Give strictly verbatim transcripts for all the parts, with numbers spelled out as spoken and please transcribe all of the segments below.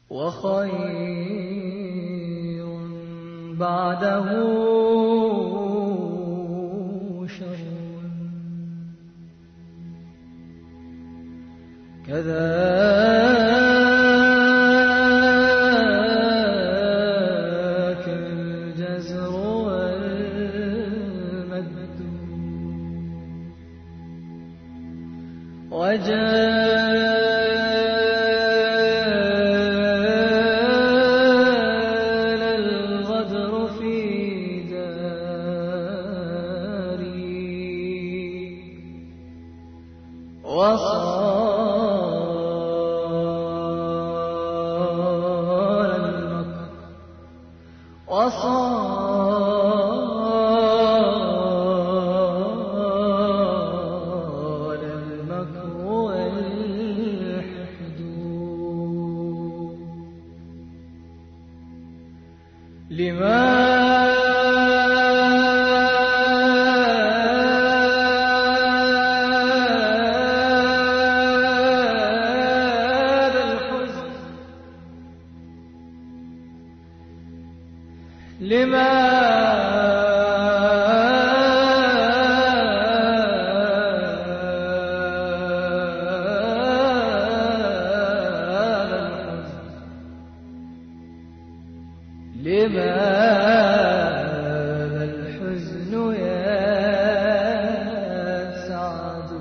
وخير بعده شر، كذاك الجزر والمد، وجال الغدر في داري، وصار المكر وصار المكر والحقد، لماذا الحزن، لماذا الحزن يا سعد،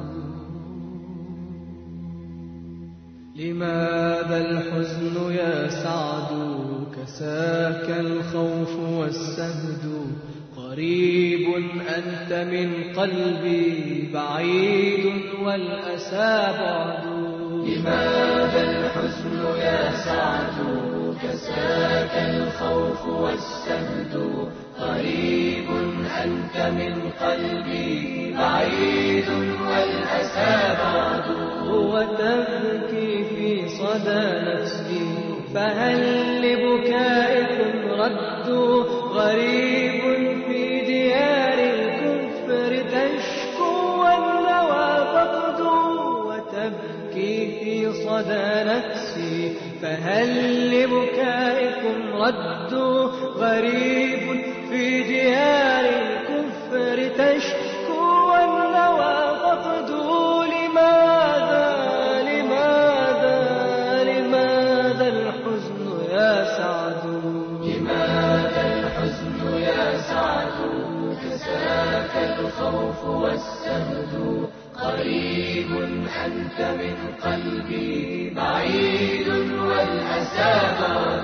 لماذا الحزن يا سعد، كساك الخوف والسهد، قريب أنت من قلبي بعيد والأسى بعد، لماذا الحزن يا سعد، كساك الخوف والسهد، قريب أنت من قلبي بعيد والأسى بعد، وتبكي في صدى نفسي فهل لبكائكم رد، غريب في ديار الكفر تشكو والنوى فقد، وتبكي في صدى نفسي فهل لبكائكم رد، غريب في ديار الكفر تشكو والنوى فقد، لماذا لماذا لماذا الحزن يا سعد، لماذا الحزن يا سعد، كساك الخوف والسهد، قريب أنت من قلبي بعيد والأسى بعد،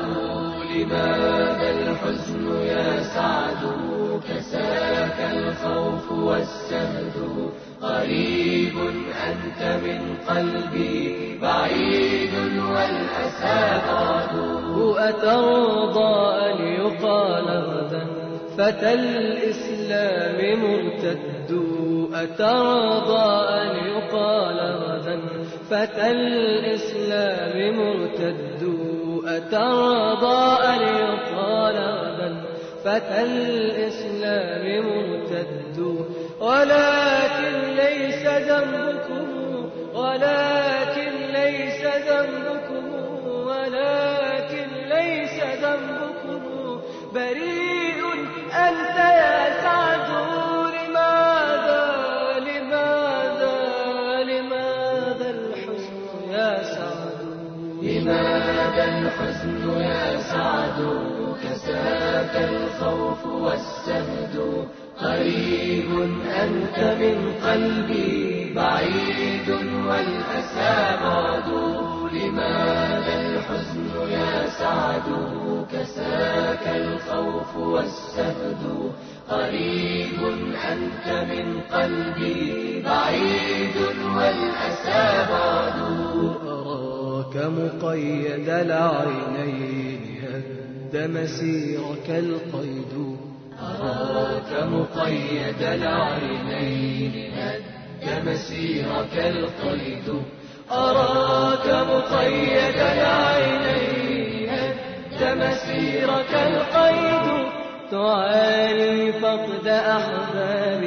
لماذا الحزن يا سعد، كساك الخوف والسهد، قريب أنت من قلبي بعيد والأسى بعد، أترضى أن يقال غدا فتى الإسلام مرتد، أترضى أن يقال غدا فتى الإسلام مرتد، أترضى أن يقال غدا فتى الإسلام مرتد، ولكن ليس ذنبكم ولكن ليس ذنبكم ولكن ليس ذنبكم بريء أنت يا سعد، لماذا لماذا لماذا الحزن يا سعد، لماذا الحزن يا سعد، كساك الخوف والسهد، قريب أنت من قلبي بعيد والأسى بعد، لماذا الحزن يا سعد، كساك الخوف والسهد، قريب أنت من قلبي بعيد والأسى بعد، أراك مقيد العينين هد مسيرك القيد، أراك مقيد العينين هد مسيرك القيد، أراك مقيد العينين هد مسيرك القيد، تعاني فقد أحباب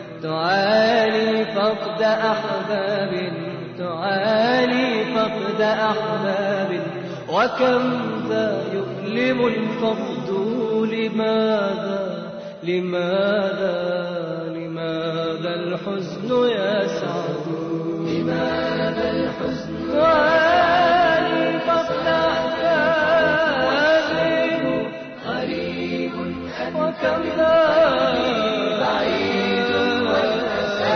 تعاني فقد أحباب تعاني فقد أحباب وكم ذا يؤلم الفقد لماذا لماذا لماذا الحزن يا سعد لماذا الحزن تعاني فقد أحبابي قريب أنت وكم من ذا بعيد والأسى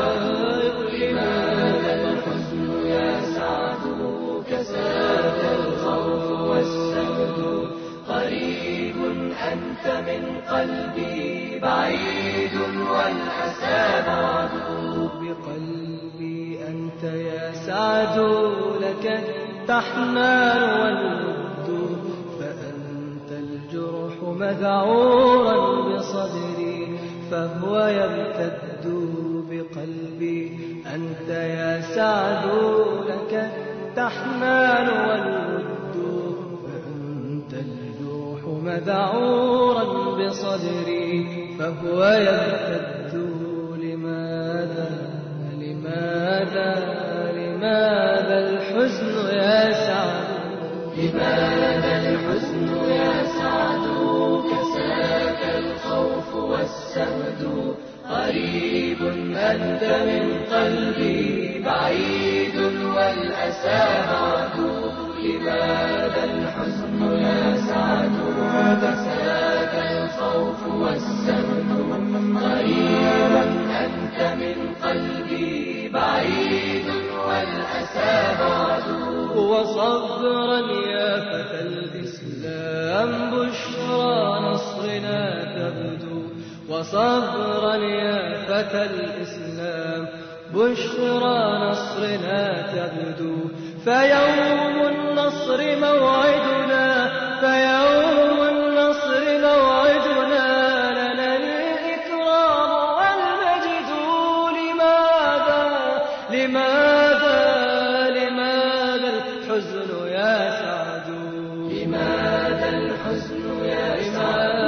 لماذا الحزن يا سعد كساك الخوف والسود قريب أنت من قلبي بعيد والأسى بعد بقلبي أنت يا سعد لك التحنان والود فأنت الجرح مذعورا بصدري فهو يمتد بقلبي أنت يا سعد لك التحنان والود فأنت الجرح مذعورا بصدري فهو يمتد لماذا لماذا لماذا الحزن يا سعد لماذا الحزن يا سعد كساك الخوف والسهد قريب أنت من قلبي بعيد والأسى بعد لماذا الحزن يا سعد كساك الخوف والسهد قريب أنت من قلبي بعيد والأسى بعد وصبرا يا فتى الإسلام بشرى نصرنا تبدو وصبرا يا فتى الإسلام بشرى نصرنا تبدو فيوم النصر موعدنا فيوم النصر موعدنا لنا الإكرام والمجد لماذا لماذا لماذا الحزن يا سعد لماذا الحزن يا سعد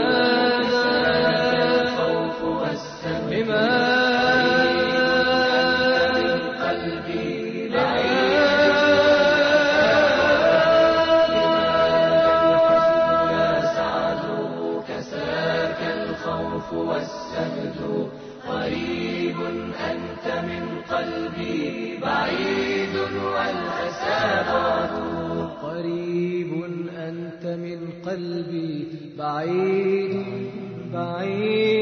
الخوف والسهد لماذا من قلبي والسهد قريب أنت من قلبي بعيد والأسى بعد قريب أنت من قلبي بعيد بعيد